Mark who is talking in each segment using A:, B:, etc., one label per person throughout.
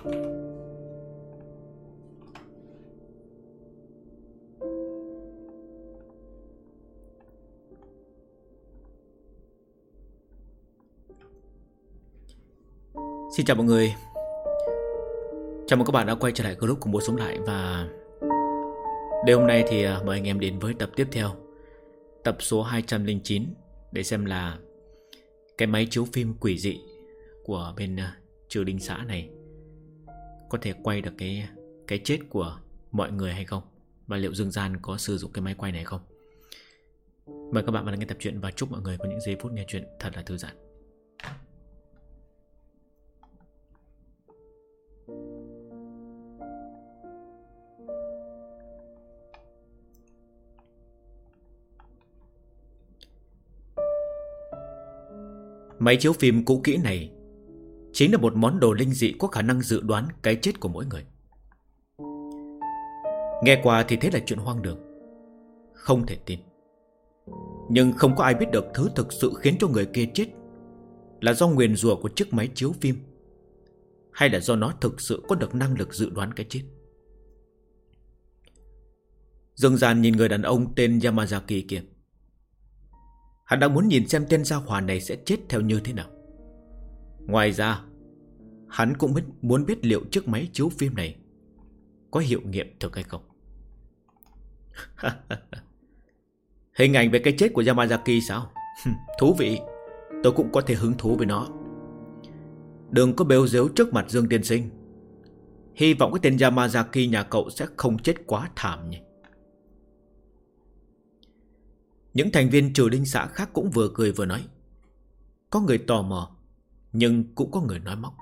A: Xin chào mọi người. Chào mừng các bạn đã quay trở lại group cùng bố sống lại. Và đêm hôm nay thì mời anh em đến với tập tiếp theo, tập số 209, để xem là cái máy chiếu phim quỷ dị của bên Trừ Đinh xã này có thể quay được cái chết của mọi người hay không, và liệu Dương Gian có sử dụng cái máy quay này không. Mời các bạn vào nghe tập truyện và chúc mọi người có những giây phút nghe chuyện thật là thư giãn. Máy chiếu phim cũ kỹ này chính là một món đồ linh dị có khả năng dự đoán cái chết của mỗi người. Nghe qua thì thế là chuyện hoang đường, không thể tin. Nhưng không có ai biết được thứ thực sự khiến cho người kia chết là do nguyền rủa của chiếc máy chiếu phim, hay là do nó thực sự có được năng lực dự đoán cái chết. Dương Gian nhìn người đàn ông tên Yamazaki kia. Hắn đang muốn nhìn xem tên gia hỏa này sẽ chết theo như thế nào. Ngoài ra, hắn cũng muốn biết liệu chiếc máy chiếu phim này có hiệu nghiệm thực hay không. Hình ảnh về cái chết của Yamazaki sao? Thú vị. Tôi cũng có thể hứng thú với nó. Đừng có bêu dếu trước mặt Dương tiên sinh. Hy vọng cái tên Yamazaki nhà cậu sẽ không chết quá thảm nhỉ. Những thành viên Trừ Đinh xã khác cũng vừa cười vừa nói. Có người tò mò, nhưng cũng có người nói móc.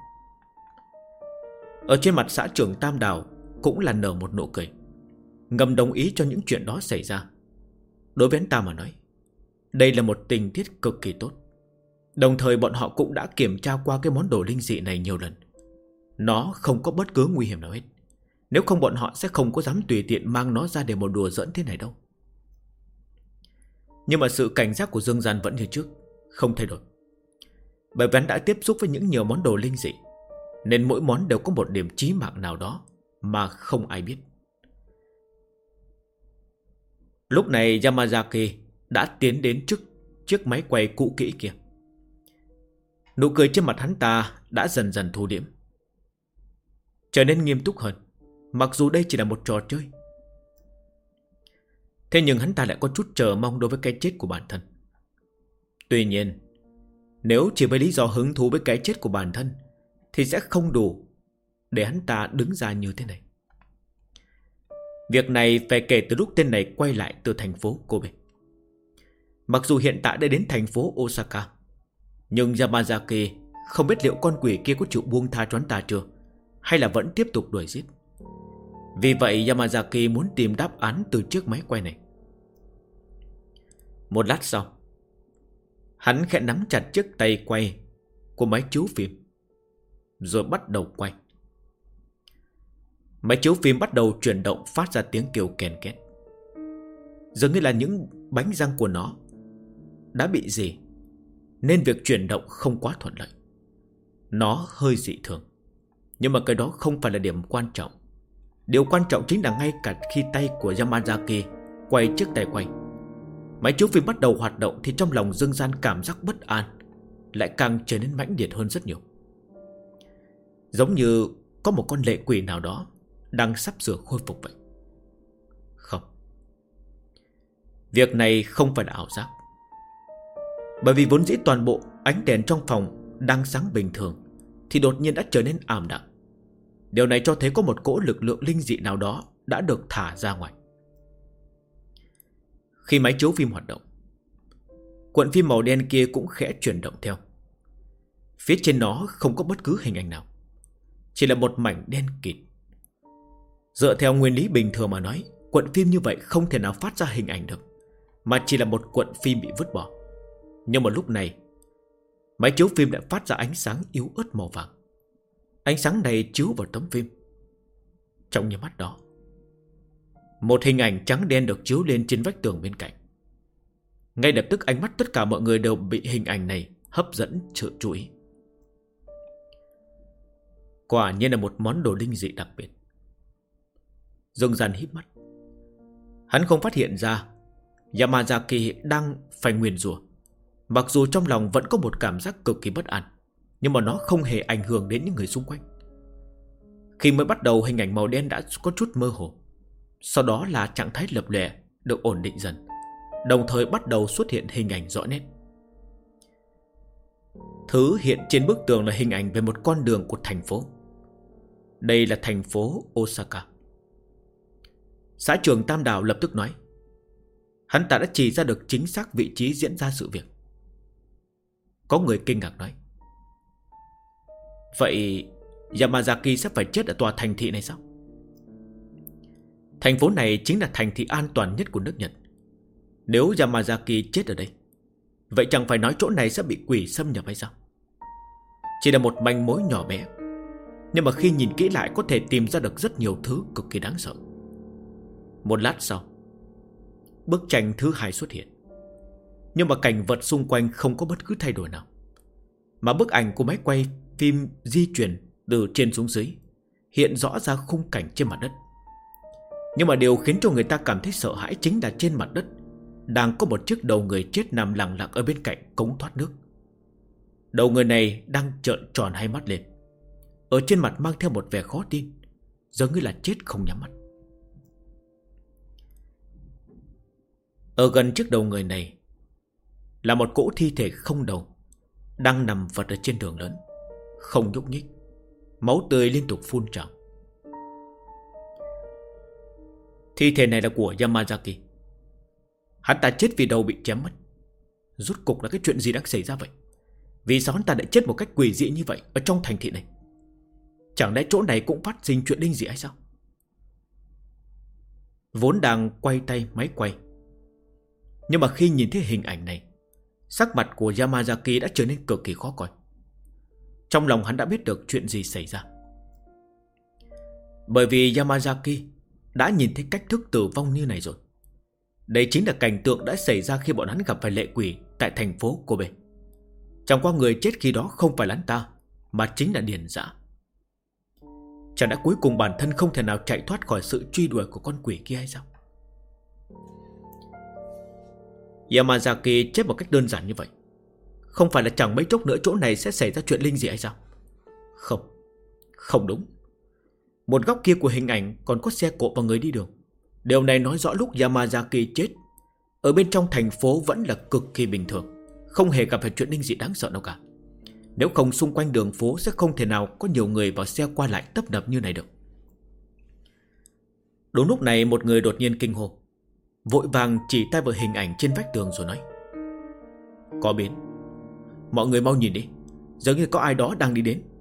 A: Ở trên mặt xã trưởng Tam Đào cũng là nở một nụ cười, ngầm đồng ý cho những chuyện đó xảy ra. Đối với anh ta mà nói, đây là một tình tiết cực kỳ tốt. Đồng thời bọn họ cũng đã kiểm tra qua cái món đồ linh dị này nhiều lần. Nó không có bất cứ nguy hiểm nào hết. Nếu không bọn họ sẽ không có dám tùy tiện mang nó ra để một đùa giỡn thế này đâu. Nhưng mà sự cảnh giác của Dương Gian vẫn như trước, không thay đổi. Bởi vì hắn đã tiếp xúc với nhiều món đồ linh dị, nên mỗi món đều có một điểm chí mạng nào đó mà không ai biết. Lúc này Yamazaki đã tiến đến trước chiếc máy quay cũ kỹ kia. Nụ cười trên mặt hắn ta đã dần dần thu liễm, trở nên nghiêm túc hơn, mặc dù đây chỉ là một trò chơi. Thế nhưng hắn ta lại có chút chờ mong đối với cái chết của bản thân. Tuy nhiên, nếu chỉ với lý do hứng thú với cái chết của bản thân thì sẽ không đủ để hắn ta đứng ra như thế này. Việc này phải kể từ lúc tên này quay lại từ thành phố Kobe. Mặc dù hiện tại đã đến thành phố Osaka, nhưng Yamazaki không biết liệu con quỷ kia có chịu buông tha cho hắn ta chưa, hay là vẫn tiếp tục đuổi giết. Vì vậy Yamazaki muốn tìm đáp án từ chiếc máy quay này. Một lát sau, hắn khẽ nắm chặt chiếc tay quay của máy chiếu phim, rồi bắt đầu quay. Máy chiếu phim bắt đầu chuyển động, phát ra tiếng kêu kèn két. Dường như là những bánh răng của nó đã bị gì, nên việc chuyển động không quá thuận lợi. Nó hơi dị thường, nhưng mà cái đó không phải là điểm quan trọng. Điều quan trọng chính là ngay cả khi tay của Yamazaki quay chiếc tay quay, máy chiếu phim bắt đầu hoạt động, thì trong lòng Dương Gian cảm giác bất an lại càng trở nên mãnh liệt hơn rất nhiều. Giống như có một con lệ quỷ nào đó đang sắp sửa khôi phục vậy. Không, việc này không phải là ảo giác. Bởi vì vốn dĩ toàn bộ ánh đèn trong phòng đang sáng bình thường thì đột nhiên đã trở nên ảm đạm. Điều này cho thấy có một cỗ lực lượng linh dị nào đó đã được thả ra ngoài. Khi máy chiếu phim hoạt động, cuộn phim màu đen kia cũng khẽ chuyển động theo. Phía trên nó không có bất cứ hình ảnh nào, chỉ là một mảnh đen kịt. Dựa theo nguyên lý bình thường mà nói, cuộn phim như vậy không thể nào phát ra hình ảnh được, mà chỉ là một cuộn phim bị vứt bỏ. Nhưng mà lúc này, máy chiếu phim lại phát ra ánh sáng yếu ớt màu vàng. Ánh sáng này chiếu vào tấm phim. Trong nháy mắt đó, một hình ảnh trắng đen được chiếu lên trên vách tường bên cạnh. Ngay lập tức ánh mắt tất cả mọi người đều bị hình ảnh này hấp dẫn sự chú ý. Quả nhiên là một món đồ linh dị đặc biệt. Dương Gian híp mắt. Hắn không phát hiện ra Yamazaki đang phải nguyền rủa. Mặc dù trong lòng vẫn có một cảm giác cực kỳ bất an, nhưng mà nó không hề ảnh hưởng đến những người xung quanh. Khi mới bắt đầu, hình ảnh màu đen đã có chút mơ hồ. Sau đó là trạng thái lập lòe được ổn định dần, đồng thời bắt đầu xuất hiện hình ảnh rõ nét. Thứ hiện trên bức tường là hình ảnh về một con đường của thành phố. Đây là thành phố Osaka. Xã trưởng Tam Đảo lập tức nói. Hắn ta đã chỉ ra được chính xác vị trí diễn ra sự việc. Có người kinh ngạc nói. Vậy Yamazaki sẽ phải chết ở tòa thành thị này sao? Thành phố này chính là thành thị an toàn nhất của nước Nhật. Nếu Yamazaki chết ở đây, vậy chẳng phải nói chỗ này sẽ bị quỷ xâm nhập hay sao? Chỉ là một manh mối nhỏ bé, nhưng mà khi nhìn kỹ lại có thể tìm ra được rất nhiều thứ cực kỳ đáng sợ. Một lát sau, bức tranh thứ hai xuất hiện. Nhưng mà cảnh vật xung quanh không có bất cứ thay đổi nào, mà bức ảnh của máy quay phim di chuyển từ trên xuống dưới, hiện rõ ra khung cảnh trên mặt đất. Nhưng mà điều khiến cho người ta cảm thấy sợ hãi chính là trên mặt đất đang có một chiếc đầu người chết nằm lặng lặng ở bên cạnh cống thoát nước. Đầu người này đang trợn tròn hai mắt lên, ở trên mặt mang theo một vẻ khó tin, giống như là chết không nhắm mắt. Ở gần chiếc đầu người này là một cỗ thi thể không đầu, đang nằm vật ở trên đường lớn, không nhúc nhích, máu tươi liên tục phun trào. Thi thể này là của Yamazaki. Hắn ta chết vì đầu bị chém mất. Rốt cục là cái chuyện gì đã xảy ra vậy? Vì sao hắn ta lại chết một cách quỷ dị như vậy ở trong thành thị này? Chẳng lẽ chỗ này cũng phát sinh chuyện linh dị hay sao? Vốn đang quay tay máy quay, nhưng mà khi nhìn thấy hình ảnh này, sắc mặt của Yamazaki đã trở nên cực kỳ khó coi. Trong lòng hắn đã biết được chuyện gì xảy ra. Bởi vì Yamazaki đã nhìn thấy cách thức tử vong như này rồi. Đây chính là cảnh tượng đã xảy ra khi bọn hắn gặp phải lệ quỷ tại thành phố Kobe. Chẳng qua người chết khi đó không phải là hắn ta, mà chính là Điền Dã. Chẳng lẽ cuối cùng bản thân không thể nào chạy thoát khỏi sự truy đuổi của con quỷ kia hay sao? Yamazaki chết một cách đơn giản như vậy, không phải là chẳng mấy chốc nữa chỗ này sẽ xảy ra chuyện linh dị hay sao? Không, không đúng. Một góc kia của hình ảnh còn có xe cộ và người đi đường. Điều này nói rõ lúc Yamazaki chết, ở bên trong thành phố vẫn là cực kỳ bình thường, không hề gặp phải chuyện linh dị đáng sợ đâu cả. Nếu không xung quanh đường phố sẽ không thể nào có nhiều người và xe qua lại tấp nập như này được. Đúng lúc này một người đột nhiên kinh hô, vội vàng chỉ tay vào hình ảnh trên vách tường rồi nói. Có biến. Mọi người mau nhìn đi, giống như có ai đó đang đi đến.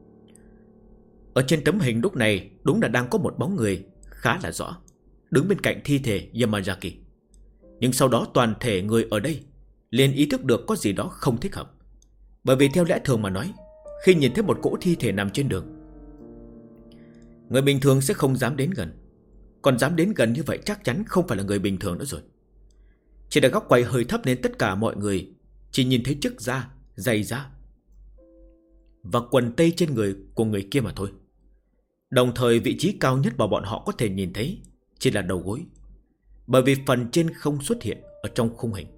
A: Ở trên tấm hình lúc này đúng là đang có một bóng người khá là rõ, đứng bên cạnh thi thể Yamazaki. Nhưng sau đó toàn thể người ở đây liền ý thức được có gì đó không thích hợp. Bởi vì theo lẽ thường mà nói, khi nhìn thấy một cỗ thi thể nằm trên đường, người bình thường sẽ không dám đến gần. Còn dám đến gần như vậy chắc chắn không phải là người bình thường nữa rồi. Chỉ là góc quay hơi thấp nên tất cả mọi người chỉ nhìn thấy chiếc da, giày da và quần tây trên người của người kia mà thôi. Đồng thời vị trí cao nhất mà bọn họ có thể nhìn thấy chỉ là đầu gối, bởi vì phần trên không xuất hiện ở trong khung hình.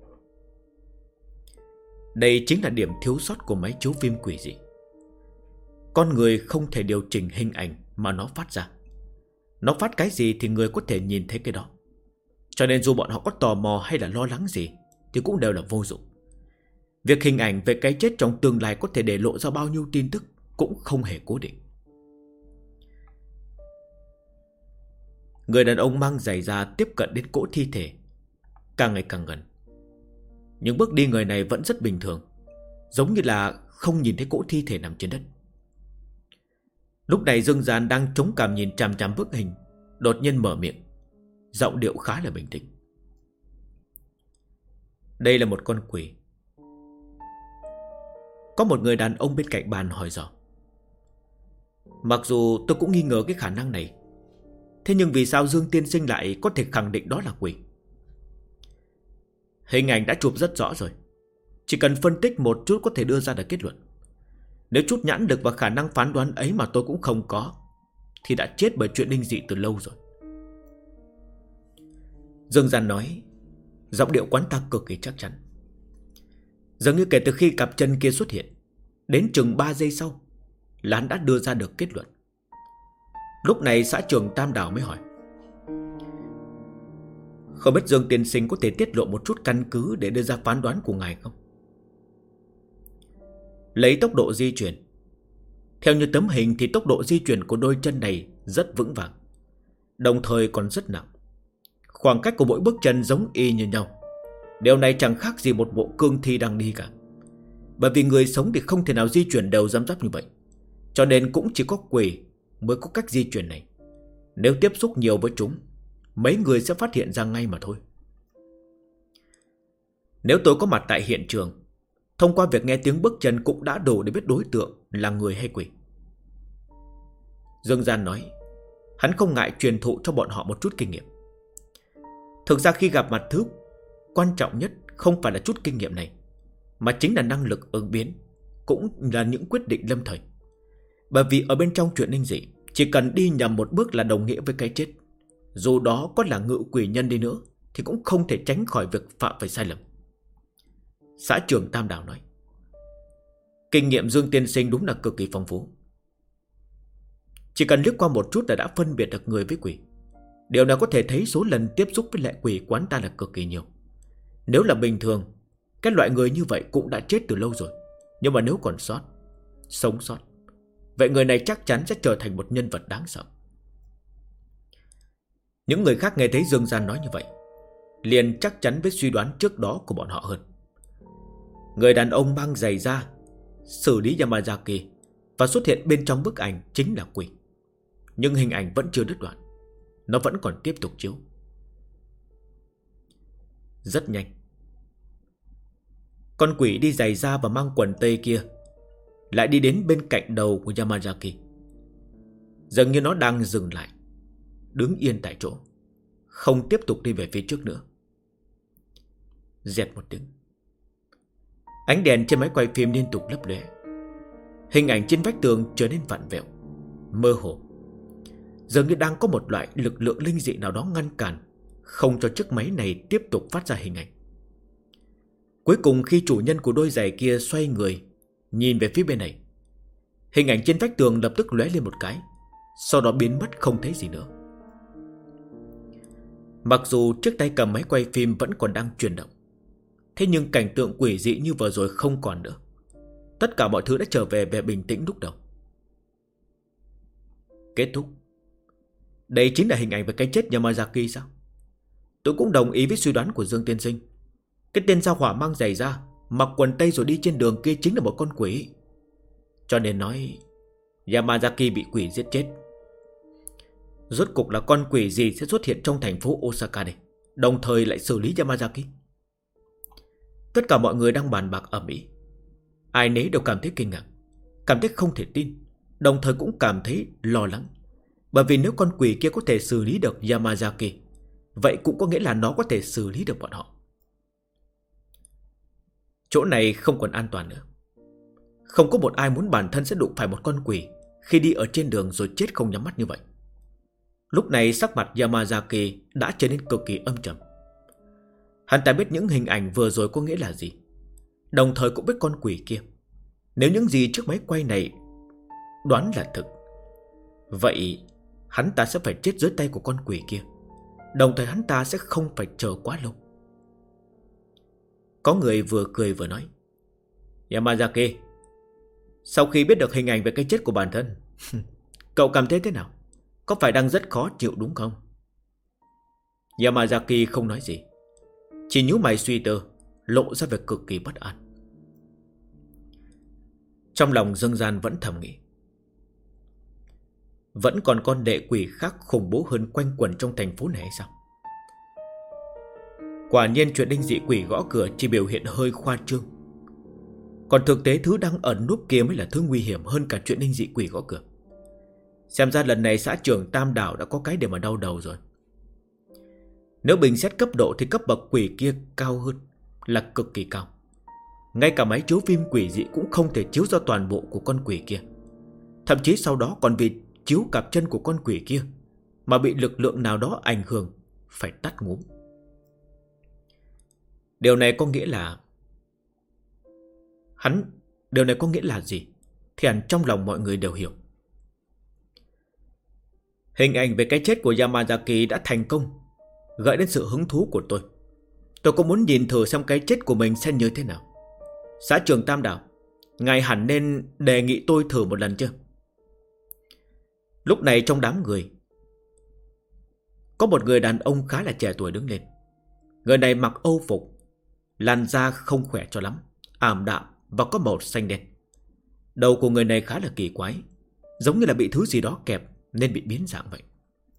A: Đây chính là điểm thiếu sót của máy chiếu phim quỷ dị. Con người không thể điều chỉnh hình ảnh mà nó phát ra. Nó phát cái gì thì người có thể nhìn thấy cái đó. Cho nên dù bọn họ có tò mò hay là lo lắng gì thì cũng đều là vô dụng. Việc hình ảnh về cái chết trong tương lai có thể để lộ ra bao nhiêu tin tức cũng không hề cố định. Người đàn ông mang giày da tiếp cận đến cỗ thi thể càng ngày càng gần. Những bước đi người này vẫn rất bình thường, giống như là không nhìn thấy cỗ thi thể nằm trên đất. Lúc này Dương Gian đang chống cằm nhìn chằm chằm bức hình, đột nhiên mở miệng, giọng điệu khá là bình tĩnh. Đây là một con quỷ. Có một người đàn ông bên cạnh bàn hỏi dò. Mặc dù tôi cũng nghi ngờ cái khả năng này, thế nhưng vì sao Dương tiên sinh lại có thể khẳng định đó là quỷ? Hình ảnh đã chụp rất rõ rồi, chỉ cần phân tích một chút có thể đưa ra được kết luận. Nếu chút nhãn lực và khả năng phán đoán ấy mà tôi cũng không có, thì đã chết bởi chuyện linh dị từ lâu rồi. Dương Gian nói, giọng điệu quán ta cực kỳ chắc chắn. Dường như kể từ khi cặp chân kia xuất hiện, đến chừng 3 giây sau là hắn đã đưa ra được kết luận. Lúc này xã trưởng Tam Đảo mới hỏi, không biết Dương tiên sinh có thể tiết lộ một chút căn cứ để đưa ra phán đoán của ngài không? Lấy tốc độ di chuyển, theo như tấm hình thì tốc độ di chuyển của đôi chân này rất vững vàng, đồng thời còn rất nặng. Khoảng cách của mỗi bước chân giống y như nhau. Điều này chẳng khác gì một bộ cương thi đang đi cả. Bởi vì người sống thì không thể nào di chuyển đều răm rắp như vậy, cho nên cũng chỉ có quỷ mới có cách di chuyển này. Nếu tiếp xúc nhiều với chúng, mấy người sẽ phát hiện ra ngay mà thôi. Nếu tôi có mặt tại hiện trường, thông qua việc nghe tiếng bước chân cũng đã đủ để biết đối tượng là người hay quỷ. Dương Gian nói, hắn không ngại truyền thụ cho bọn họ một chút kinh nghiệm. Thực ra khi gặp mặt thứ quan trọng nhất không phải là chút kinh nghiệm này, mà chính là năng lực ứng biến, cũng là những quyết định lâm thời. Bởi vì ở bên trong chuyện linh dị, chỉ cần đi nhầm một bước là đồng nghĩa với cái chết. Dù đó có là ngự quỷ nhân đi nữa thì cũng không thể tránh khỏi việc phạm phải sai lầm. Xã trưởng Tam Đảo nói, kinh nghiệm Dương tiên sinh đúng là cực kỳ phong phú. Chỉ cần liếc qua một chút là đã phân biệt được người với quỷ. Điều này có thể thấy số lần tiếp xúc với lệ quỷ quán ta là cực kỳ nhiều. Nếu là bình thường, cái loại người như vậy cũng đã chết từ lâu rồi. Nhưng mà nếu còn sống sót, vậy người này chắc chắn sẽ trở thành một nhân vật đáng sợ. Những người khác nghe thấy Dương Gian nói như vậy, liền chắc chắn với suy đoán trước đó của bọn họ hơn. Người đàn ông mang giày da xử lý Yamazaki và xuất hiện bên trong bức ảnh chính là quỷ. Nhưng hình ảnh vẫn chưa đứt đoạn, nó vẫn còn tiếp tục chiếu. Rất nhanh, con quỷ đi giày da và mang quần tây kia lại đi đến bên cạnh đầu của Yamazaki. Dường như nó đang dừng lại, đứng yên tại chỗ, không tiếp tục đi về phía trước nữa. Dẹt một tiếng, ánh đèn trên máy quay phim liên tục lấp lóe. Hình ảnh trên vách tường trở nên vặn vẹo, mơ hồ. Dường như đang có một loại lực lượng linh dị nào đó ngăn cản, không cho chiếc máy này tiếp tục phát ra hình ảnh. Cuối cùng khi chủ nhân của đôi giày kia xoay người nhìn về phía bên này, hình ảnh trên vách tường lập tức lóe lên một cái, sau đó biến mất không thấy gì nữa. Mặc dù chiếc tay cầm máy quay phim vẫn còn đang chuyển động, thế nhưng cảnh tượng quỷ dị như vừa rồi không còn nữa. Tất cả mọi thứ đã trở về bình tĩnh lúc đầu. Kết thúc. Đây chính là hình ảnh về cái chết Yamazaki sao? Tôi cũng đồng ý với suy đoán của Dương tiên sinh. Cái tên sao hỏa mang giày da, mặc quần tây rồi đi trên đường kia chính là một con quỷ. Cho nên nói Yamazaki bị quỷ giết chết. Rốt cục là con quỷ gì sẽ xuất hiện trong thành phố Osaka này, đồng thời lại xử lý Yamazaki? Tất cả mọi người đang bàn bạc ầm ĩ. Ai nấy đều cảm thấy kinh ngạc, cảm thấy không thể tin, đồng thời cũng cảm thấy lo lắng. Bởi vì nếu con quỷ kia có thể xử lý được Yamazaki, vậy cũng có nghĩa là nó có thể xử lý được bọn họ. Chỗ này không còn an toàn nữa. Không có một ai muốn bản thân sẽ đụng phải một con quỷ khi đi ở trên đường rồi chết không nhắm mắt như vậy. Lúc này sắc mặt Yamazaki đã trở nên cực kỳ âm trầm. Hắn ta biết những hình ảnh vừa rồi có nghĩa là gì, đồng thời cũng biết con quỷ kia, nếu những gì trước máy quay này đoán là thực, vậy hắn ta sẽ phải chết dưới tay của con quỷ kia. Đồng thời hắn ta sẽ không phải chờ quá lâu. Có người vừa cười vừa nói, Yamazaki, sau khi biết được hình ảnh về cái chết của bản thân, cậu cảm thấy thế nào? Có phải đang rất khó chịu đúng không? Yamazaki không nói gì, chỉ nhíu mày suy tư, lộ ra vẻ cực kỳ bất an. Trong lòng Dương Gian vẫn thầm nghĩ, vẫn còn con đệ quỷ khác khủng bố hơn quanh quẩn trong thành phố này hay sao? Quả nhiên chuyện linh dị quỷ gõ cửa chỉ biểu hiện hơi khoa trương, còn thực tế thứ đang ẩn núp kia mới là thứ nguy hiểm hơn cả chuyện linh dị quỷ gõ cửa. Xem ra lần này xã trưởng Tam Đảo đã có cái để mà đau đầu rồi. Nếu bình xét cấp độ thì cấp bậc quỷ kia cao hơn, là cực kỳ cao. ngay cả máy chiếu phim quỷ dị cũng không thể chiếu ra toàn bộ của con quỷ kia. Thậm chí sau đó còn vì chiếu cặp chân của con quỷ kia mà bị lực lượng nào đó ảnh hưởng, phải tắt ngúm. Điều này có nghĩa là Điều này có nghĩa là gì thì hẳn trong lòng mọi người đều hiểu. Hình ảnh về cái chết của Yamazaki đã thành công gợi đến sự hứng thú của tôi. Tôi cũng muốn nhìn thử xem cái chết của mình sẽ như thế nào. Xã trưởng Tam Đảo, ngài hẳn nên đề nghị tôi thử một lần chứ? Lúc này trong đám người có một người đàn ông khá là trẻ tuổi đứng lên. Người này mặc âu phục, làn da không khỏe cho lắm, ảm đạm và có màu xanh đen. Đầu của người này khá là kỳ quái, giống như là bị thứ gì đó kẹp nên bị biến dạng vậy.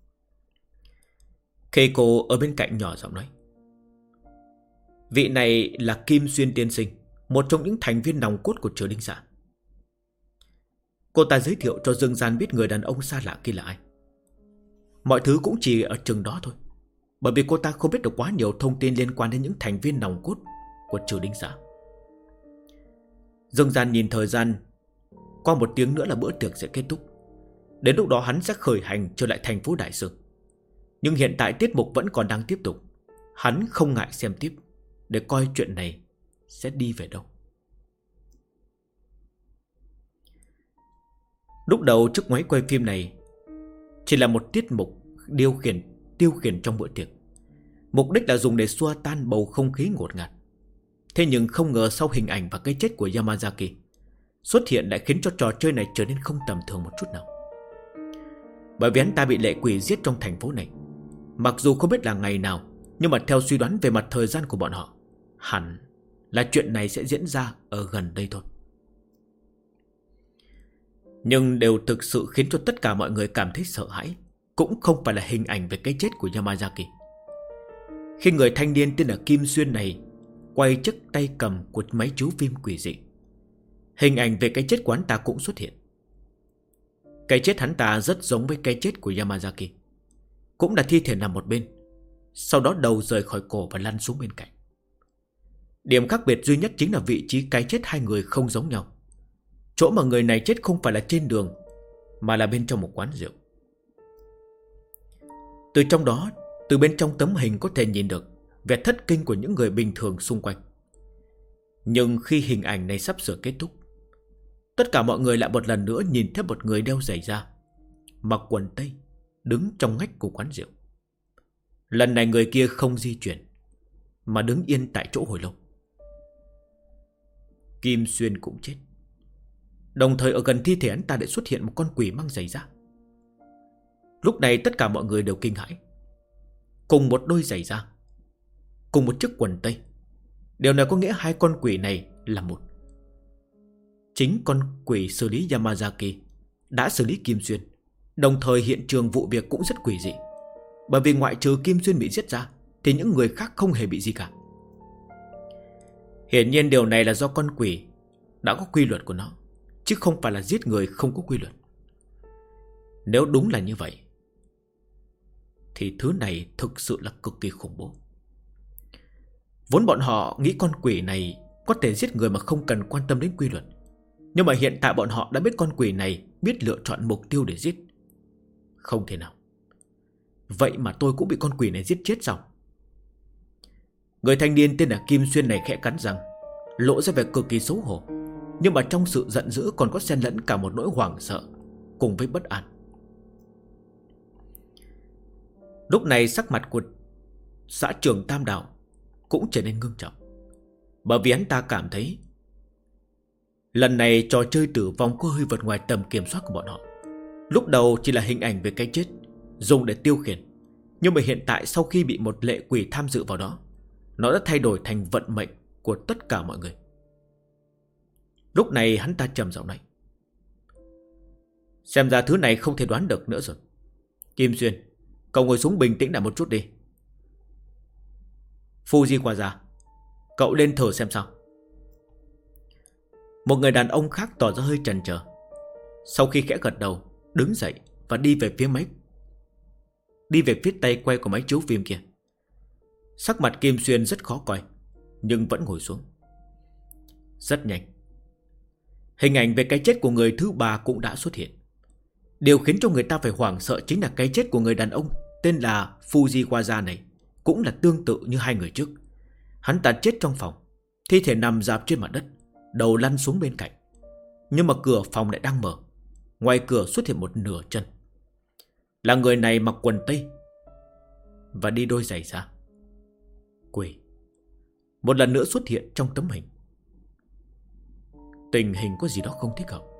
A: Keiko ở bên cạnh nhỏ giọng nói: vị này là Kim Xuyên tiên sinh, một trong những thành viên nòng cốt của Triều Đình xã. Cô ta giới thiệu cho Dương Gian biết người đàn ông xa lạ kia là ai. Mọi thứ cũng chỉ ở chừng đó thôi, bởi vì cô ta không biết được quá nhiều thông tin liên quan đến những thành viên nòng cốt của Triều Đình xã. Dương Gian nhìn thời gian, qua một tiếng nữa là bữa tiệc sẽ kết thúc. Đến lúc đó hắn sẽ khởi hành trở lại thành phố Đại Sương. Nhưng hiện tại tiết mục vẫn còn đang tiếp tục. Hắn không ngại xem tiếp để coi chuyện này sẽ đi về đâu. Lúc đầu chiếc máy quay phim này chỉ là một tiết mục tiêu khiển trong bữa tiệc. Mục đích là dùng để xua tan bầu không khí ngột ngạt. Thế nhưng không ngờ sau hình ảnh và cái chết của Yamazaki xuất hiện lại khiến cho trò chơi này trở nên không tầm thường một chút nào. Bởi vì hắn ta bị lệ quỷ giết trong thành phố này. Mặc dù không biết là ngày nào, nhưng mà theo suy đoán về mặt thời gian của bọn họ, hẳn là chuyện này sẽ diễn ra ở gần đây thôi. Nhưng đều thực sự khiến cho tất cả mọi người cảm thấy sợ hãi cũng không phải là hình ảnh về cái chết của Yamazaki. Khi người thanh niên tên là Kim Xuyên này quay chiếc tay cầm của máy chiếu phim quỷ dị, hình ảnh về cái chết của hắn ta cũng xuất hiện. Cái chết hắn ta rất giống với cái chết của Yamazaki, cũng là thi thể nằm một bên, sau đó đầu rời khỏi cổ và lăn xuống bên cạnh. Điểm khác biệt duy nhất chính là vị trí cái chết hai người không giống nhau. Chỗ mà người này chết không phải là trên đường, mà là bên trong một quán rượu. Từ bên trong tấm hình có thể nhìn được vẻ thất kinh của những người bình thường xung quanh. Nhưng khi hình ảnh này sắp sửa kết thúc, tất cả mọi người lại một lần nữa nhìn thấy một người đeo giày da, mặc quần tây, đứng trong ngách của quán rượu. Lần này người kia không di chuyển, mà đứng yên tại chỗ hồi lâu. Kim Xuyên cũng chết. Đồng thời ở gần thi thể hắn ta lại xuất hiện một con quỷ mang giày da. Lúc này tất cả mọi người đều kinh hãi. Cùng một đôi giày da, cùng một chiếc quần tây. Điều này có nghĩa hai con quỷ này là một. Chính con quỷ xử lý Yamazaki đã xử lý Kim Xuyên. Đồng thời hiện trường vụ việc cũng rất quỷ dị, bởi vì ngoại trừ Kim Xuyên bị giết ra thì những người khác không hề bị gì cả. Hiển nhiên điều này là do con quỷ đã có quy luật của nó, chứ không phải là giết người không có quy luật. Nếu đúng là như vậy thì thứ này thực sự là cực kỳ khủng bố. Vốn bọn họ nghĩ con quỷ này có thể giết người mà không cần quan tâm đến quy luật. Nhưng mà hiện tại bọn họ đã biết con quỷ này biết lựa chọn mục tiêu để giết. Không thể nào. Vậy mà tôi cũng bị con quỷ này giết chết sao? Người thanh niên tên là Kim Xuyên này khẽ cắn răng, lộ ra vẻ cực kỳ xấu hổ. Nhưng mà trong sự giận dữ còn có xen lẫn cả một nỗi hoảng sợ cùng với bất an. Lúc này sắc mặt của xã trưởng Tam Đảo cũng trở nên ngưng trọng, bởi vì hắn ta cảm thấy lần này trò chơi tử vong có hơi vượt ngoài tầm kiểm soát của bọn họ. Lúc đầu chỉ là hình ảnh về cái chết, dùng để tiêu khiển. Nhưng mà hiện tại sau khi bị một lệ quỷ tham dự vào đó, nó đã thay đổi thành vận mệnh của tất cả mọi người. Lúc này hắn ta trầm giọng nói: xem ra thứ này không thể đoán được nữa rồi. Kim Xuyên, cậu ngồi xuống bình tĩnh lại một chút đi. Fujiwara, cậu lên thử xem sao. Một người đàn ông khác tỏ ra hơi chần chờ. Sau khi khẽ gật đầu, đứng dậy và đi về phía tay quay của máy chiếu phim kia. Sắc mặt Kim Xuyên rất khó coi, nhưng vẫn ngồi xuống. Rất nhanh, hình ảnh về cái chết của người thứ ba cũng đã xuất hiện. Điều khiến cho người ta phải hoảng sợ chính là cái chết của người đàn ông tên là Fujiwara này cũng là tương tự như hai người trước. Hắn ta chết trong phòng, thi thể nằm rạp trên mặt đất, đầu lăn xuống bên cạnh. Nhưng mà cửa phòng lại đang mở, ngoài cửa xuất hiện một nửa chân. Là người này mặc quần tây và đi đôi giày da. Quỷ một lần nữa xuất hiện trong tấm hình. Tình hình có gì đó không thích hợp.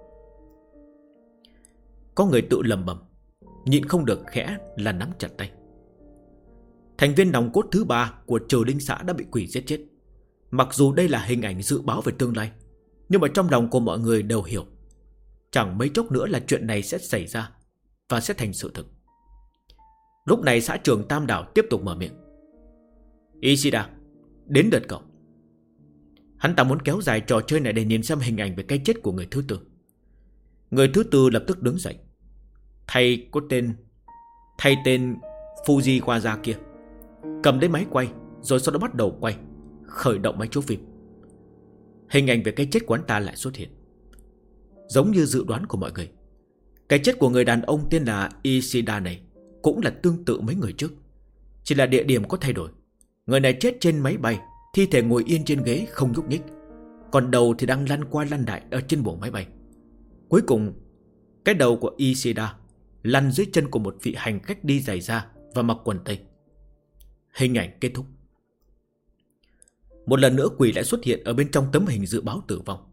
A: Có người tự lầm bầm, nhịn không được khẽ là nắm chặt tay. Thành viên nòng cốt thứ ba của Trừ Linh xã đã bị quỷ giết chết. Mặc dù đây là hình ảnh dự báo về tương lai, nhưng mà trong lòng của mọi người đều hiểu chẳng mấy chốc nữa là chuyện này sẽ xảy ra và sẽ thành sự thực. Lúc này xã trưởng Tam Đảo tiếp tục mở miệng. Ishida, đến lượt cậu. Hắn ta muốn kéo dài trò chơi này để nhìn xem hình ảnh về cái chết của người thứ tư. Người thứ tư lập tức đứng dậy, thay tên Fujiwara kia, cầm lấy máy quay, rồi sau đó bắt đầu quay, khởi động máy chiếu phim. Hình ảnh về cái chết của hắn ta lại xuất hiện. Giống như dự đoán của mọi người, cái chết của người đàn ông tên là Ishida này cũng là tương tự mấy người trước, chỉ là địa điểm có thay đổi. Người này chết trên máy bay, thi thể ngồi yên trên ghế không nhúc nhích, còn đầu thì đang lăn qua lăn lại ở trên buồng máy bay. Cuối cùng, cái đầu của Ishida lăn dưới chân của một vị hành khách đi giày da và mặc quần tây. Hình ảnh kết thúc. Một lần nữa quỷ lại xuất hiện ở bên trong tấm hình dự báo tử vong.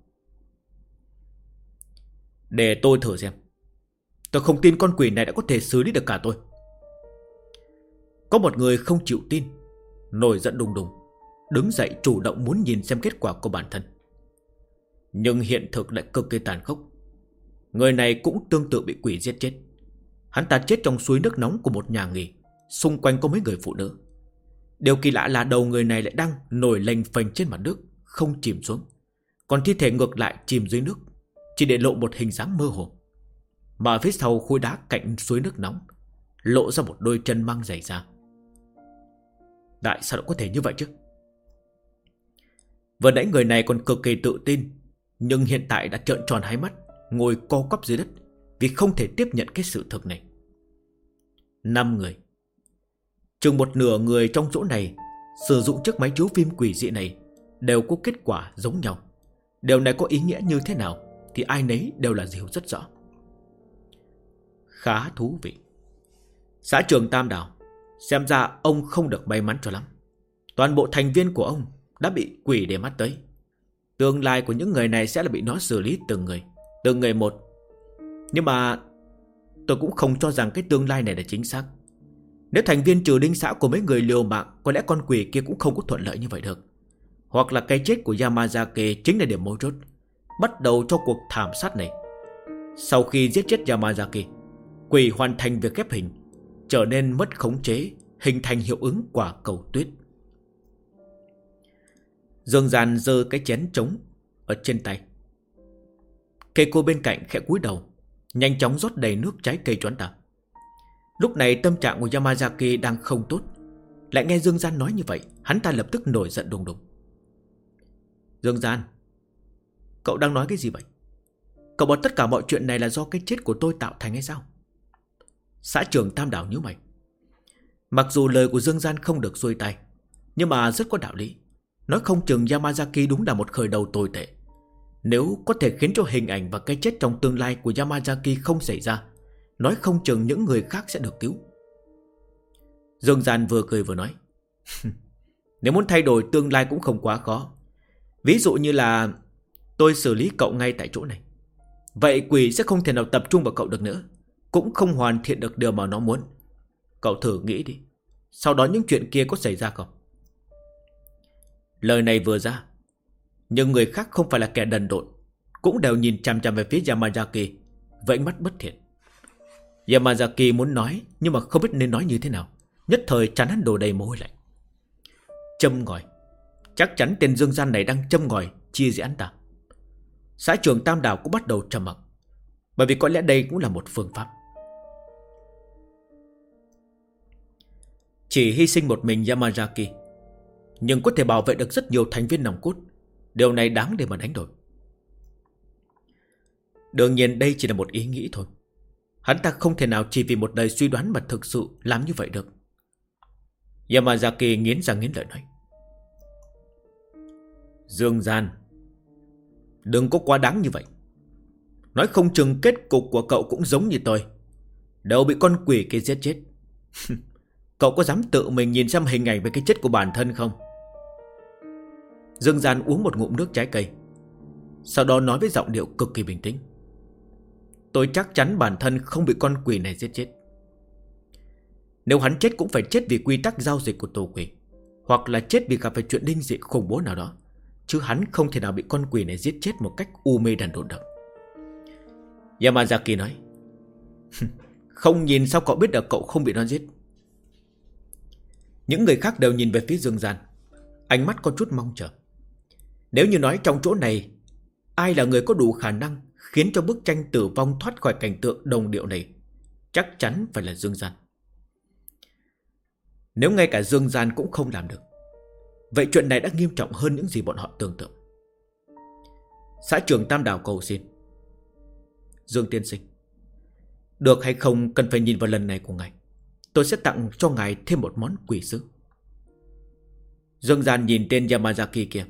A: Để tôi thử xem. Tôi không tin con quỷ này đã có thể xử lý được cả tôi. Có một người không chịu tin, nổi giận đùng đùng, đứng dậy chủ động muốn nhìn xem kết quả của bản thân. Nhưng hiện thực lại cực kỳ tàn khốc. Người này cũng tương tự bị quỷ giết chết. Hắn ta chết trong suối nước nóng của một nhà nghỉ, xung quanh có mấy người phụ nữ. Điều kỳ lạ là đầu người này lại đang nổi lềnh phềnh trên mặt nước, không chìm xuống, còn thi thể ngược lại chìm dưới nước, chỉ để lộ một hình dáng mơ hồ. Mà phía sau khối đá cạnh suối nước nóng lộ ra một đôi chân mang giày da. Tại sao lại có thể như vậy chứ? Vừa nãy người này còn cực kỳ tự tin, nhưng hiện tại đã trợn tròn hai mắt, ngồi co quắp dưới đất vì không thể tiếp nhận cái sự thực này. 5 người, chừng một nửa người trong chỗ này sử dụng chiếc máy chiếu phim quỷ dị này đều có kết quả giống nhau. Điều này có ý nghĩa như thế nào thì ai nấy đều là hiểu rất rõ. Khá thú vị. Xã trưởng Tam Đảo, xem ra ông không được may mắn cho lắm. Toàn bộ thành viên của ông đã bị quỷ để mắt tới. Tương lai của những người này sẽ là bị nó xử lý từng người một. Nhưng mà tôi cũng không cho rằng cái tương lai này là chính xác. Nếu thành viên Trừ Linh xã của mấy người liều mạng, có lẽ con quỷ kia cũng không có thuận lợi như vậy được. Hoặc là cái chết của Yamazaki chính là điểm mấu chốt bắt đầu cho cuộc thảm sát này. Sau khi giết chết Yamazaki, quỷ hoàn thành việc ghép hình, trở nên mất khống chế, hình thành hiệu ứng quả cầu tuyết. Dương Gian giơ cái chén trống ở trên tay. Keiko bên cạnh khẽ cúi đầu, nhanh chóng rót đầy nước trái cây cho hắn ta. Lúc này tâm trạng của Yamazaki đang không tốt, lại nghe Dương Gian nói như vậy, hắn ta lập tức nổi giận đùng đùng. Dương Gian, cậu đang nói cái gì vậy? Cậu bảo tất cả mọi chuyện này là do cái chết của tôi tạo thành hay sao? Xã trưởng Tam Đảo nhíu mày. Mặc dù lời của Dương Gian không được xuôi tai, nhưng mà rất có đạo lý. Nói không chừng Yamazaki đúng là một khởi đầu tồi tệ. Nếu có thể khiến cho hình ảnh và cái chết trong tương lai của Yamazaki không xảy ra, nói không chừng những người khác sẽ được cứu. Dương Gian vừa cười vừa nói. Nếu muốn thay đổi tương lai cũng không quá khó. Ví dụ như là tôi xử lý cậu ngay tại chỗ này, vậy quỷ sẽ không thể nào tập trung vào cậu được nữa, cũng không hoàn thiện được điều mà nó muốn. Cậu thử nghĩ đi, sau đó những chuyện kia có xảy ra không? Lời này vừa ra, nhưng người khác không phải là kẻ đần độn, cũng đều nhìn chằm chằm về phía Yamazaki với ánh mắt bất thiện. Yamazaki muốn nói, nhưng mà không biết nên nói như thế nào, nhất thời chán hắn đổ đầy mồ hôi lạnh. Châm ngòi. Chắc chắn tên Dương Gian này đang châm ngòi chia rẽ anh ta. Xã trưởng Tam Đảo cũng bắt đầu trầm mặc, bởi vì có lẽ đây cũng là một phương pháp. Chỉ hy sinh một mình Yamazaki, nhưng có thể bảo vệ được rất nhiều thành viên nòng cốt, Điều này đáng để mà đánh đổi. Đương nhiên đây chỉ là một ý nghĩ thôi. Hắn ta không thể nào chỉ vì một lời suy đoán mà thực sự làm như vậy được. Yamazaki nghiến răng nghiến lợi nói. Dương Gian, đừng có quá đáng như vậy. Nói không chừng kết cục của cậu cũng giống như tôi, đều bị con quỷ kia giết chết. Cậu có dám tự mình nhìn xem hình ảnh về cái chết của bản thân không? Dương Gian uống một ngụm nước trái cây, sau đó nói với giọng điệu cực kỳ bình tĩnh. Tôi chắc chắn bản thân không bị con quỷ này giết chết. Nếu hắn chết cũng phải chết vì quy tắc giao dịch của tổ quỷ, hoặc là chết vì gặp phải chuyện linh dị khủng bố nào đó, chứ hắn không thể nào bị con quỷ này giết chết một cách u mê đần độn được. Yamazaki nói. Không nhìn sao cậu biết được cậu không bị nó giết? Những người khác đều nhìn về phía Dương Gian, ánh mắt có chút mong chờ. Nếu như nói trong chỗ này ai là người có đủ khả năng khiến cho bức tranh tử vong thoát khỏi cảnh tượng đồng điệu này, chắc chắn phải là Dương Gian. Nếu ngay cả Dương Gian cũng không làm được, vậy chuyện này đã nghiêm trọng hơn những gì bọn họ tưởng tượng. Xã trưởng Tam Đảo cầu xin. Dương tiên sinh, được hay không cần phải nhìn vào lần này của ngài. Tôi sẽ tặng cho ngài thêm một món quỷ sứ. Dương Gian nhìn tên Yamazaki kia.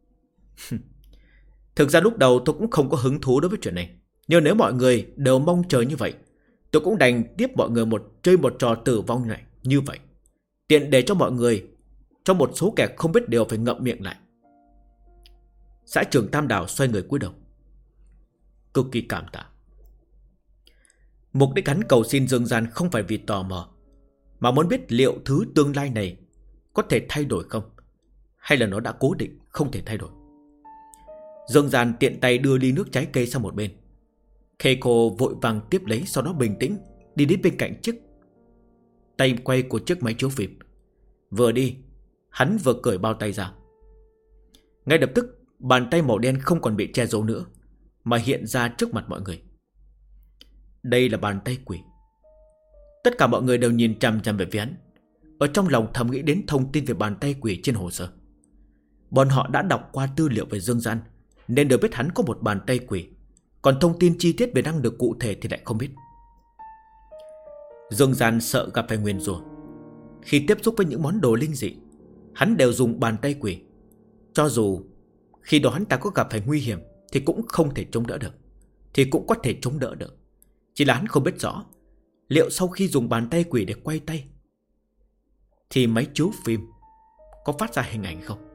A: Thực ra lúc đầu tôi cũng không có hứng thú đối với chuyện này, nhưng nếu mọi người đều mong chờ như vậy, tôi cũng đành tiếp mọi người chơi một trò tử vong này như vậy, tiện để cho mọi người, cho một số kẻ không biết điều phải ngậm miệng lại. Xã trưởng Tam Đảo xoay người cúi đầu. Cực kỳ cảm tạ. Mục đích hắn cầu xin Dương Gian không phải vì tò mò, mà muốn biết liệu thứ tương lai này có thể thay đổi không, hay là nó đã cố định không thể thay đổi. Dương Gian tiện tay đưa ly nước trái cây sang một bên. Keiko vội vàng tiếp lấy, sau đó bình tĩnh đi đến bên cạnh chiếc tay quay của chiếc máy chiếu phim. Vừa đi, hắn vừa cởi bao tay ra. Ngay lập tức, bàn tay màu đen không còn bị che giấu nữa, mà hiện ra trước mặt mọi người. Đây là bàn tay quỷ. Tất cả mọi người đều nhìn chằm chằm về phía hắn, ở trong lòng thầm nghĩ đến thông tin về bàn tay quỷ trên hồ sơ. Bọn họ đã đọc qua tư liệu về Dương Gian, nên đều biết hắn có một bàn tay quỷ, còn thông tin chi tiết về năng lực cụ thể thì lại không biết. Dương Gian sợ gặp phải nguyền rủa. Khi tiếp xúc với những món đồ linh dị, hắn đều dùng bàn tay quỷ. Cho dù khi đó hắn ta có gặp phải nguy hiểm thì cũng không thể chống đỡ được, thì cũng có thể chống đỡ được. Chỉ là hắn không biết rõ liệu sau khi dùng bàn tay quỷ để quay tay thì máy chiếu phim có phát ra hình ảnh không.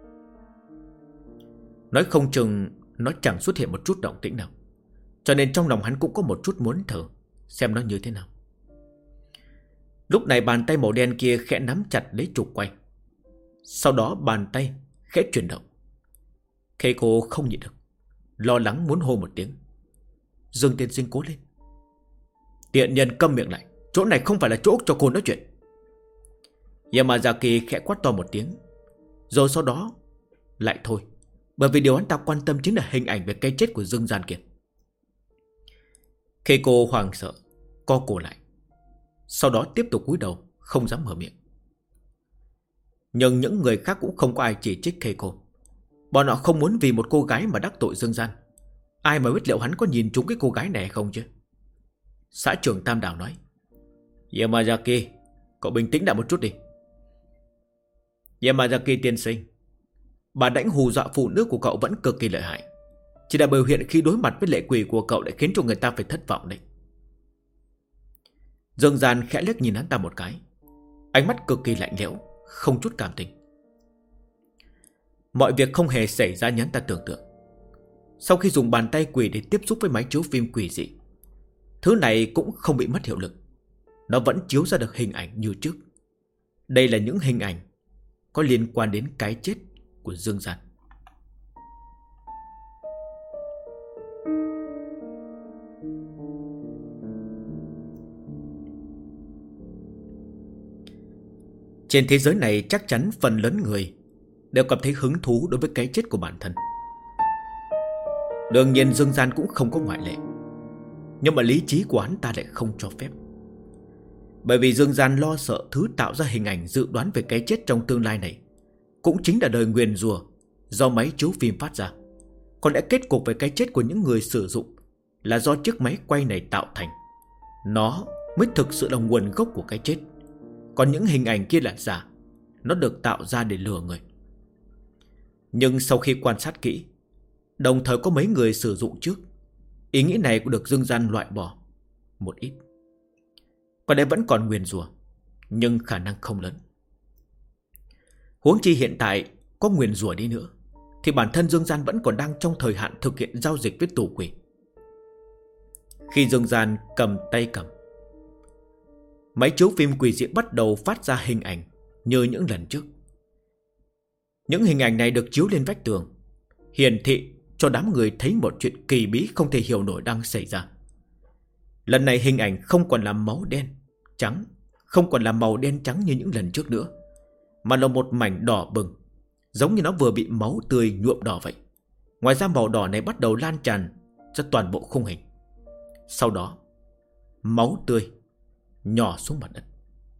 A: Nói không chừng nó chẳng xuất hiện một chút động tĩnh nào, cho nên trong lòng hắn cũng có một chút muốn thử xem nó như thế nào. Lúc này bàn tay màu đen kia khẽ nắm chặt lấy trục quay, sau đó bàn tay khẽ chuyển động. Keiko không nhịn được, lo lắng muốn hô một tiếng. Dương tiên sinh cố lên. Tiện nhân câm miệng lại, chỗ này không phải là chỗ cho cô nói chuyện. Yamazaki khẽ quát to một tiếng, rồi sau đó lại thôi, bởi vì điều hắn ta quan tâm chính là hình ảnh về cái chết của Dương Gian kia. Keiko hoảng sợ, co cổ lại, sau đó tiếp tục cúi đầu, không dám mở miệng. Nhưng những người khác cũng không có ai chỉ trích Keiko. Bọn họ không muốn vì một cô gái mà đắc tội Dương Gian. Ai mà biết liệu hắn có nhìn trúng cái cô gái này hay không chứ. Xã trưởng Tam Đảo nói. Yamazaki, cậu bình tĩnh lại một chút đi. Yamazaki tiên sinh, bản lãnh hù dọa phụ nữ của cậu vẫn cực kỳ lợi hại. Chỉ là biểu hiện khi đối mặt với lệ quỷ của cậu lại khiến cho người ta phải thất vọng đấy. Dương Gian khẽ liếc nhìn hắn ta một cái, ánh mắt cực kỳ lạnh lẽo, không chút cảm tình. Mọi việc không hề xảy ra như hắn ta tưởng tượng. Sau khi dùng bàn tay quỷ để tiếp xúc với máy chiếu phim quỷ dị, thứ này cũng không bị mất hiệu lực. Nó vẫn chiếu ra được hình ảnh như trước. Đây là những hình ảnh có liên quan đến cái chết của Dương Gian. Trên thế giới này chắc chắn phần lớn người đều cảm thấy hứng thú đối với cái chết của bản thân. Đương nhiên Dương Gian cũng không có ngoại lệ. Nhưng mà lý trí của hắn ta lại không cho phép. Bởi vì Dương Gian lo sợ thứ tạo ra hình ảnh dự đoán về cái chết trong tương lai này cũng chính là đời nguyền rủa do máy chiếu phim phát ra. có lẽ kết cục về cái chết của những người sử dụng là do chiếc máy quay này tạo thành. Nó mới thực sự là nguồn gốc của cái chết. Còn những hình ảnh kia là giả, nó được tạo ra để lừa người. Nhưng sau khi quan sát kỹ, đồng thời có mấy người sử dụng trước, ý nghĩ này cũng được Dương Gian loại bỏ một ít. Có lẽ vẫn còn nguyền rủa, nhưng khả năng không lớn. Huống chi hiện tại có nguyền rủa đi nữa thì bản thân Dương Gian vẫn còn đang trong thời hạn thực hiện giao dịch với tù quỷ. Khi Dương Gian cầm tay cầm, máy chiếu phim quỷ dị bắt đầu phát ra hình ảnh như những lần trước. Những hình ảnh này được chiếu lên vách tường, hiển thị cho đám người thấy một chuyện kỳ bí không thể hiểu nổi đang xảy ra. Lần này hình ảnh không còn là máu đen trắng, không còn là màu đen trắng như những lần trước nữa, mà là một mảnh đỏ bừng, giống như nó vừa bị máu tươi nhuộm đỏ vậy. Ngoài ra màu đỏ này bắt đầu lan tràn ra toàn bộ khung hình. Sau đó máu tươi nhỏ xuống mặt đất.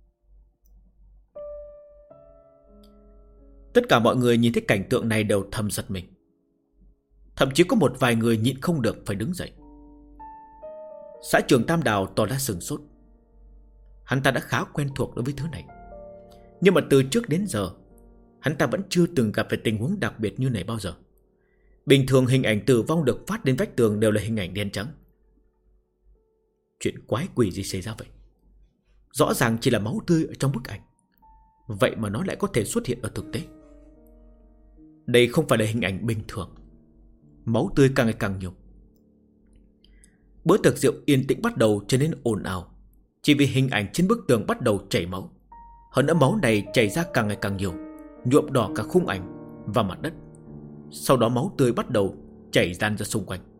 A: Tất cả mọi người nhìn thấy cảnh tượng này đều thầm giật mình. Thậm chí có một vài người nhịn không được phải đứng dậy. Xã trưởng Tam Đào tỏ ra sửng sốt. Hắn ta đã khá quen thuộc đối với thứ này, nhưng mà từ trước đến giờ hắn ta vẫn chưa từng gặp phải tình huống đặc biệt như này bao giờ. Bình thường hình ảnh tử vong được phát lên vách tường đều là hình ảnh đen trắng. Chuyện quái quỷ gì xảy ra vậy? Rõ ràng chỉ là máu tươi ở trong bức ảnh, vậy mà nó lại có thể xuất hiện ở thực tế. Đây không phải là hình ảnh bình thường. Máu tươi càng ngày càng nhiều. Bữa tiệc rượu yên tĩnh bắt đầu trở nên ồn ào, chỉ vì hình ảnh trên bức tường bắt đầu chảy máu. Hơn nữa máu này chảy ra càng ngày càng nhiều, nhuộm đỏ cả khung ảnh và mặt đất. Sau đó máu tươi bắt đầu chảy ran ra xung quanh.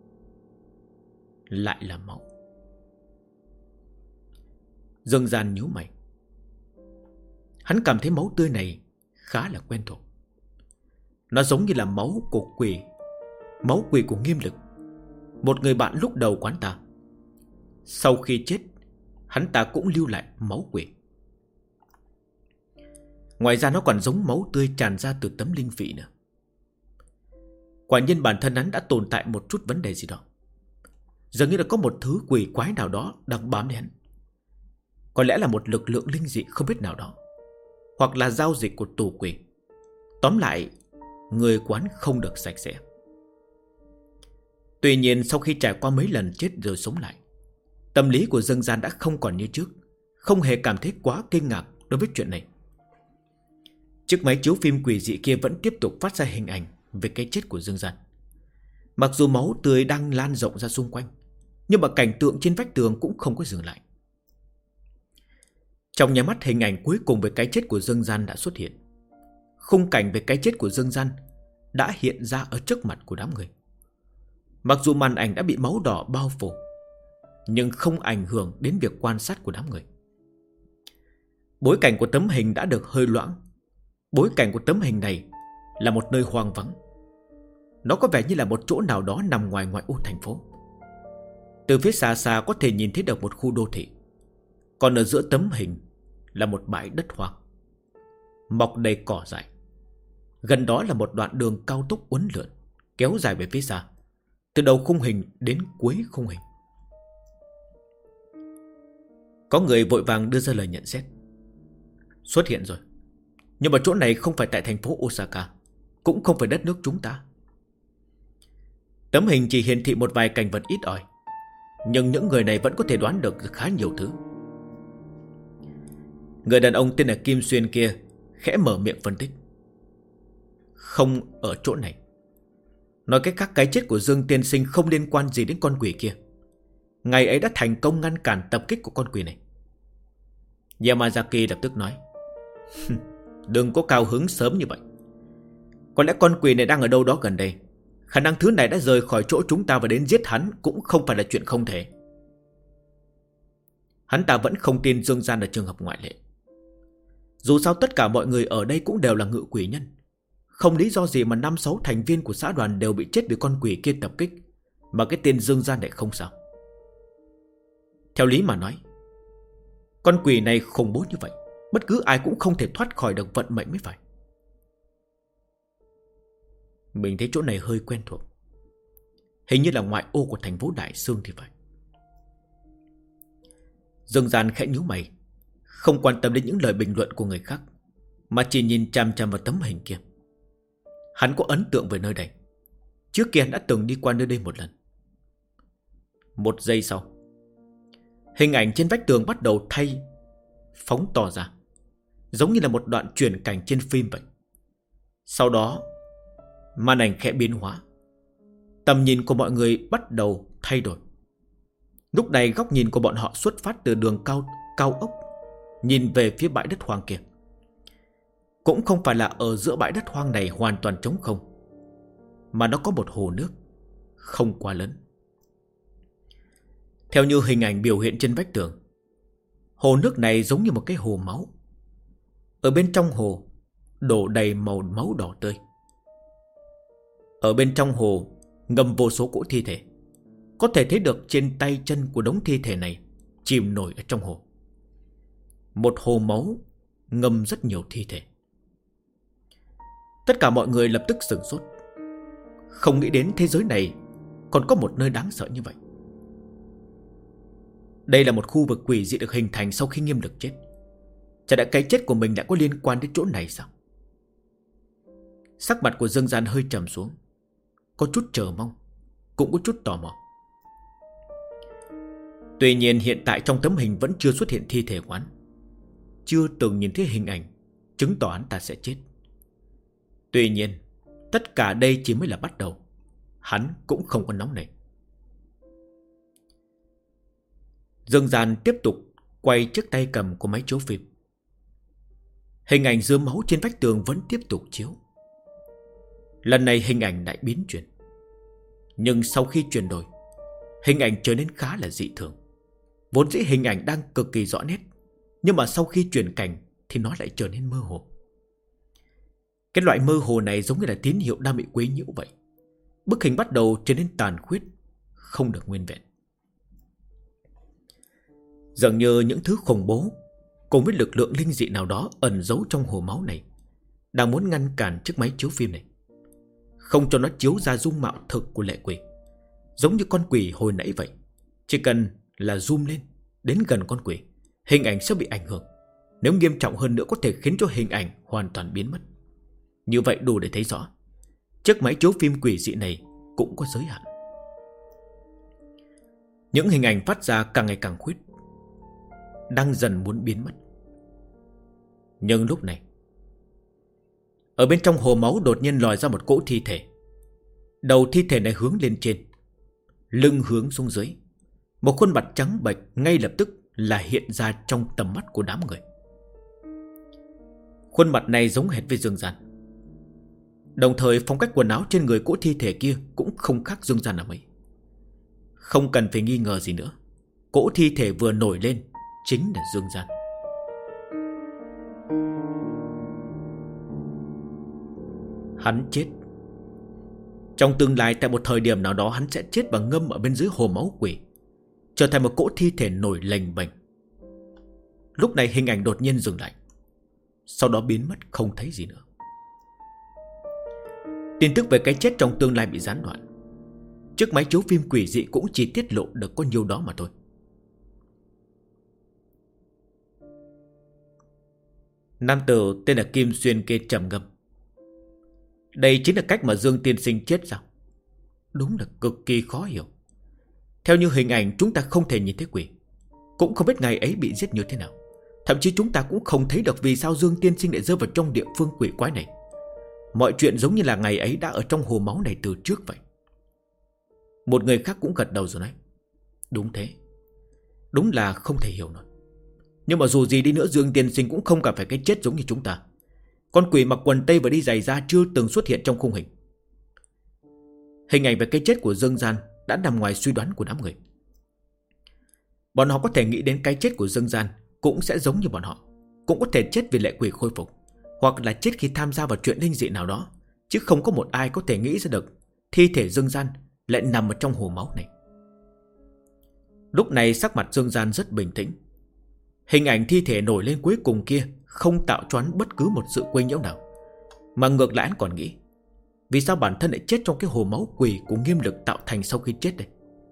A: Lại là máu. Dương Gian nhíu mày. Hắn cảm thấy máu tươi này khá là quen thuộc. Nó giống như là máu của quỷ, máu quỷ của Nghiêm Lực, một người bạn lúc đầu quán ta. Sau khi chết, hắn ta cũng lưu lại máu quỷ. Ngoài ra nó còn giống máu tươi tràn ra từ tấm linh vị nữa. Quả nhiên bản thân hắn đã tồn tại một chút vấn đề gì đó. Dường như là có một thứ quỷ quái nào đó đang bám đến hắn. Có lẽ là một lực lượng linh dị không biết nào đó, hoặc là giao dịch của tù quỷ. Tóm lại, người quán không được sạch sẽ. Tuy nhiên sau khi trải qua mấy lần chết rồi sống lại, tâm lý của Dương Gian đã không còn như trước, không hề cảm thấy quá kinh ngạc đối với chuyện này. Chiếc máy chiếu phim quỷ dị kia vẫn tiếp tục phát ra hình ảnh về cái chết của Dương Gian. Mặc dù máu tươi đang lan rộng ra xung quanh, nhưng mà cảnh tượng trên vách tường cũng không có dừng lại. Trong nháy mắt hình ảnh cuối cùng về cái chết của Dương Gian đã xuất hiện. Khung cảnh về cái chết của Dương Gian đã hiện ra ở trước mặt của đám người. Mặc dù màn ảnh đã bị máu đỏ bao phủ, nhưng không ảnh hưởng đến việc quan sát của đám người. Bối cảnh của tấm hình đã được hơi loãng. Bối cảnh của tấm hình này là một nơi hoang vắng. Nó có vẻ như là một chỗ nào đó nằm ngoài ngoại ô thành phố. Từ phía xa xa có thể nhìn thấy được một khu đô thị. Còn ở giữa tấm hình là một bãi đất hoang, mọc đầy cỏ dại. Gần đó là một đoạn đường cao tốc uốn lượn kéo dài về phía xa, từ đầu khung hình đến cuối khung hình. Có người vội vàng đưa ra lời nhận xét. Xuất hiện rồi, nhưng mà chỗ này không phải tại thành phố Osaka, cũng không phải đất nước chúng ta. Tấm hình chỉ hiển thị một vài cảnh vật ít ỏi, nhưng những người này vẫn có thể đoán được khá nhiều thứ. Người đàn ông tên là Kim Xuyên kia khẽ mở miệng phân tích. Không ở chỗ này. Nói cách khác, cái chết của Dương tiên sinh không liên quan gì đến con quỷ kia. Ngày ấy đã thành công ngăn cản tập kích của con quỷ này. Yamazaki lập tức nói. Đừng có cao hứng sớm như vậy. Có lẽ con quỷ này đang ở đâu đó gần đây. Khả năng thứ này đã rời khỏi chỗ chúng ta và đến giết hắn cũng không phải là chuyện không thể. Hắn ta vẫn không tin Dương Gian là trường hợp ngoại lệ. Dù sao tất cả mọi người ở đây cũng đều là ngự quỷ nhân. Không lý do gì mà 5-6 thành viên của xã đoàn đều bị chết vì con quỷ kia tập kích, mà cái tên Dương Gian lại không sao. Theo lý mà nói, con quỷ này khủng bố như vậy, bất cứ ai cũng không thể thoát khỏi được vận mệnh mới phải. Mình thấy chỗ này hơi quen thuộc. Hình như là ngoại ô của thành phố Đại Sương thì phải. Dương Gian khẽ nhíu mày, không quan tâm đến những lời bình luận của người khác, mà chỉ nhìn chằm chằm vào tấm hình kia. Hắn có ấn tượng về nơi đây. Trước kia hắn đã từng đi qua nơi đây một lần. Một giây sau, hình ảnh trên vách tường bắt đầu phóng to ra, giống như là một đoạn chuyển cảnh trên phim vậy. Sau đó, màn ảnh khẽ biến hóa. Tầm nhìn của mọi người bắt đầu thay đổi. Lúc này góc nhìn của bọn họ xuất phát từ đường cao ốc, nhìn về phía bãi đất hoang kia. Cũng không phải là ở giữa bãi đất hoang này hoàn toàn trống không, mà nó có một hồ nước không quá lớn. Theo như hình ảnh biểu hiện trên vách tường, hồ nước này giống như một cái hồ máu. Ở bên trong hồ đổ đầy màu máu đỏ tươi. Ở bên trong hồ ngâm vô số cỗ thi thể. Có thể thấy được trên tay chân của đống thi thể này chìm nổi ở trong hồ. Một hồ máu ngâm rất nhiều thi thể. Tất cả mọi người lập tức sửng sốt, không nghĩ đến thế giới này còn có một nơi đáng sợ như vậy. Đây là một khu vực quỷ dị được hình thành sau khi Nghiêm Lực chết. Chả lẽ cái chết của mình đã có liên quan đến chỗ này sao? Sắc mặt của Dương Gian hơi trầm xuống, có chút chờ mong, cũng có chút tò mò. Tuy nhiên hiện tại trong tấm hình vẫn chưa xuất hiện thi thể của hắn, chưa từng nhìn thấy hình ảnh chứng tỏ hắn ta sẽ chết. Tuy nhiên tất cả đây chỉ mới là bắt đầu. Hắn cũng không có nóng nảy. Dương Gian tiếp tục quay chiếc tay cầm của máy chiếu phim. Hình ảnh dứa máu trên vách tường vẫn tiếp tục chiếu. Lần này hình ảnh lại biến chuyển. Nhưng sau khi chuyển đổi, hình ảnh trở nên khá là dị thường. Vốn dĩ hình ảnh đang cực kỳ rõ nét, nhưng mà sau khi chuyển cảnh thì nó lại trở nên mơ hồ. Cái loại mơ hồ này giống như là tín hiệu đang bị quấy nhiễu vậy. Bức hình bắt đầu trở nên tàn khuyết, không được nguyên vẹn. Dường như những thứ khủng bố cùng với lực lượng linh dị nào đó ẩn giấu trong hồ máu này đang muốn ngăn cản chiếc máy chiếu phim này, không cho nó chiếu ra dung mạo thực của lệ quỷ. Giống như con quỷ hồi nãy vậy, chỉ cần là zoom lên đến gần con quỷ, hình ảnh sẽ bị ảnh hưởng. Nếu nghiêm trọng hơn nữa có thể khiến cho hình ảnh hoàn toàn biến mất. Như vậy đủ để thấy rõ chiếc máy chiếu phim quỷ dị này cũng có giới hạn. Những hình ảnh phát ra càng ngày càng khuyết, đang dần muốn biến mất. Nhưng lúc này, ở bên trong hồ máu đột nhiên lòi ra một cỗ thi thể. Đầu thi thể này hướng lên trên, lưng hướng xuống dưới. Một khuôn mặt trắng bệch ngay lập tức là hiện ra trong tầm mắt của đám người. Khuôn mặt này giống hệt với Dương Gian. Đồng thời phong cách quần áo trên người cỗ thi thể kia cũng không khác Dương Gian là mấy. Không cần phải nghi ngờ gì nữa, cỗ thi thể vừa nổi lên chính là Dương Gian. Hắn chết. Trong tương lai tại một thời điểm nào đó hắn sẽ chết và ngâm ở bên dưới hồ máu quỷ, trở thành một cỗ thi thể nổi lềnh bềnh. Lúc này hình ảnh đột nhiên dừng lại, sau đó biến mất không thấy gì nữa. Tin tức về cái chết trong tương lai bị gián đoạn. Chiếc máy chiếu phim quỷ dị cũng chỉ tiết lộ được có nhiêu đó mà thôi. Nam tử tên là Kim Xuyên kia trầm ngâm. Đây chính là cách mà Dương tiên sinh chết sao? Đúng là cực kỳ khó hiểu. Theo như hình ảnh chúng ta không thể nhìn thấy quỷ, cũng không biết ngày ấy bị giết như thế nào. Thậm chí chúng ta cũng không thấy được vì sao Dương tiên sinh lại rơi vào trong địa phương quỷ quái này. Mọi chuyện giống như là ngày ấy đã ở trong hồ máu này từ trước vậy. Một người khác cũng gật đầu rồi nói. Đúng thế, đúng là không thể hiểu nổi. Nhưng mà dù gì đi nữa Dương tiên sinh cũng không cần phải cái chết giống như chúng ta. Con quỷ mặc quần tây và đi giày da chưa từng xuất hiện trong khung hình. Hình ảnh về cái chết của Dương Gian đã nằm ngoài suy đoán của đám người. Bọn họ có thể nghĩ đến cái chết của Dương Gian cũng sẽ giống như bọn họ, cũng có thể chết vì lệ quỷ khôi phục, hoặc là chết khi tham gia vào chuyện linh dị nào đó. Chứ không có một ai có thể nghĩ ra được thi thể Dương Gian lại nằm ở trong hồ máu này. Lúc này sắc mặt Dương Gian rất bình tĩnh. Hình ảnh thi thể nổi lên cuối cùng kia không tạo cho hắn bất cứ một sự quấy nhiễu nào, mà ngược lại hắn còn nghĩ Vì sao bản thân lại chết trong cái hồ máu quỷ của Nghiêm Lực tạo thành sau khi chết đây?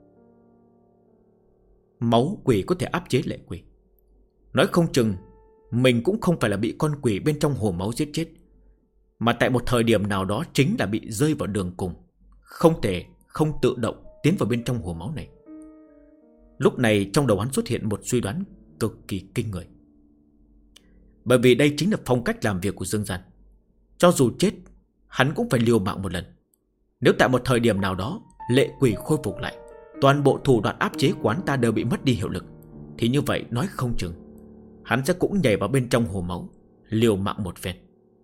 A: Máu quỷ có thể áp chế lệ quỷ. Nói không chừng mình cũng không phải là bị con quỷ bên trong hồ máu giết chết, mà tại một thời điểm nào đó chính là bị rơi vào đường cùng, không thể không tự động tiến vào bên trong hồ máu này. Lúc này trong đầu hắn xuất hiện một suy đoán cực kỳ kinh người. Bởi vì đây chính là phong cách làm việc của Dương Gian. Cho dù chết, hắn cũng phải liều mạng một lần. Nếu tại một thời điểm nào đó lệ quỷ khôi phục lại, toàn bộ thủ đoạn áp chế của hắn ta đều bị mất đi hiệu lực, thì như vậy nói không chừng hắn sẽ cũng nhảy vào bên trong hồ máu, liều mạng một phen.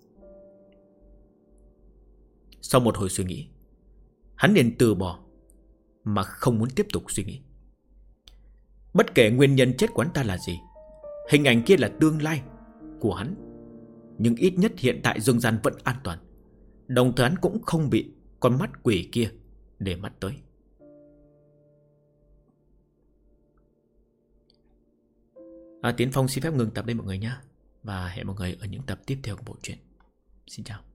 A: Sau một hồi suy nghĩ, hắn liền từ bỏ, mà không muốn tiếp tục suy nghĩ. Bất kể nguyên nhân chết của hắn ta là gì, hình ảnh kia là tương lai của hắn, nhưng ít nhất hiện tại Dương Gian vẫn an toàn. Đồng thời hắn cũng không bị con mắt quỷ kia để mắt tới. Tiến Phong xin phép ngừng tập đây mọi người nhé, và hẹn mọi người ở những tập tiếp theo của bộ truyện. Xin chào.